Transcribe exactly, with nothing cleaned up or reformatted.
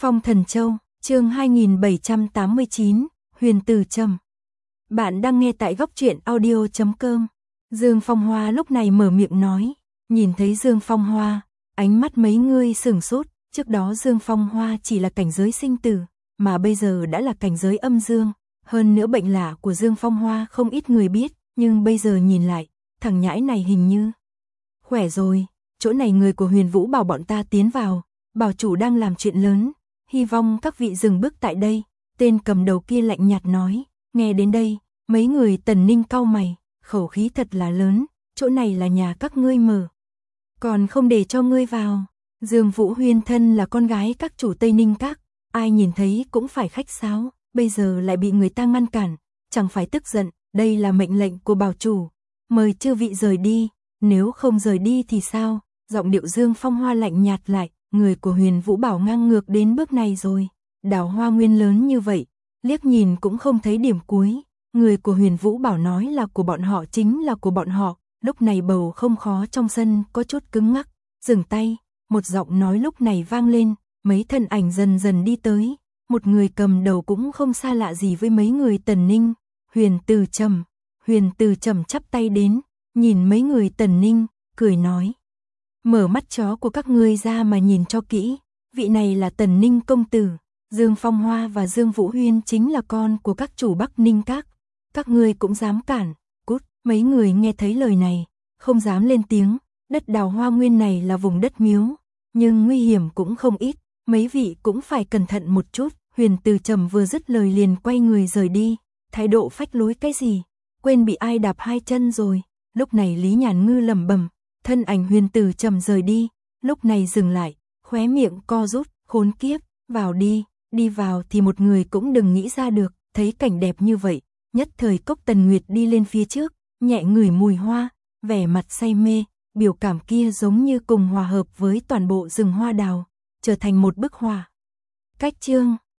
Phong Thần Châu, chương hai nghìn bảy trăm tám mươi chín, Huyền Tử Trầm. Bạn đang nghe tại góc truyện audio chấm com. Dương Phong Hoa lúc này mở miệng nói, nhìn thấy Dương Phong Hoa, ánh mắt mấy người sửng sốt, trước đó Dương Phong Hoa chỉ là cảnh giới sinh tử, mà bây giờ đã là cảnh giới âm dương, hơn nữa bệnh lạ của Dương Phong Hoa không ít người biết, nhưng bây giờ nhìn lại, thằng nhãi này hình như khỏe rồi, chỗ này người của Huyền Vũ bảo bọn ta tiến vào, bảo chủ đang làm chuyện lớn, hy vọng các vị dừng bước tại đây. Tên cầm đầu kia lạnh nhạt nói, nghe đến đây, mấy người Tần Ninh cau mày, khẩu khí thật là lớn, chỗ này là nhà các ngươi mở, còn không để cho ngươi vào. Dương Vũ Huyên thân là con gái các chủ Tây Ninh Các, ai nhìn thấy cũng phải khách sáo, bây giờ lại bị người ta ngăn cản, chẳng phải tức giận, đây là mệnh lệnh của bảo chủ, mời chư vị rời đi, nếu không rời đi thì sao? Giọng điệu Dương Phong Hoa lạnh nhạt lại, người của Huyền Vũ bảo ngang ngược đến bước này rồi, đào hoa nguyên lớn như vậy, liếc nhìn cũng không thấy điểm cuối, người của Huyền Vũ bảo nói là của bọn họ chính là của bọn họ, lúc này bầu không khó trong sân có chút cứng ngắc, dừng tay, một giọng nói lúc này vang lên, mấy thân ảnh dần dần đi tới, một người cầm đầu cũng không xa lạ gì với mấy người Tần Ninh, Huyền Tử Trầm. Huyền Tử Trầm chắp tay đến, nhìn mấy người Tần Ninh, cười nói, mở mắt chó của các ngươi ra mà nhìn cho kỹ, vị này là Tần Ninh công tử, Dương Phong Hoa và Dương Vũ Huyên chính là con của các chủ Bắc Ninh Các, các ngươi cũng dám cản, cút. Mấy người nghe thấy lời này, không dám lên tiếng, đất đào hoa nguyên này là vùng đất miếu, nhưng nguy hiểm cũng không ít, mấy vị cũng phải cẩn thận một chút. Huyền Tử Trầm vừa dứt lời liền quay người rời đi, thái độ phách lối cái gì, quên bị ai đạp hai chân rồi. Lúc này Lý Nhàn Ngư lẩm bẩm, thân ảnh Huyền Tử Trầm rời đi, lúc này dừng lại, khóe miệng co rút, khốn kiếp, vào đi, đi vào thì một người cũng đừng nghĩ ra được. Thấy cảnh đẹp như vậy, nhất thời Cốc Tần Nguyệt đi lên phía trước, nhẹ ngửi mùi hoa, vẻ mặt say mê, biểu cảm kia giống như cùng hòa hợp với toàn bộ rừng hoa đào, trở thành một bức họa. Cách chương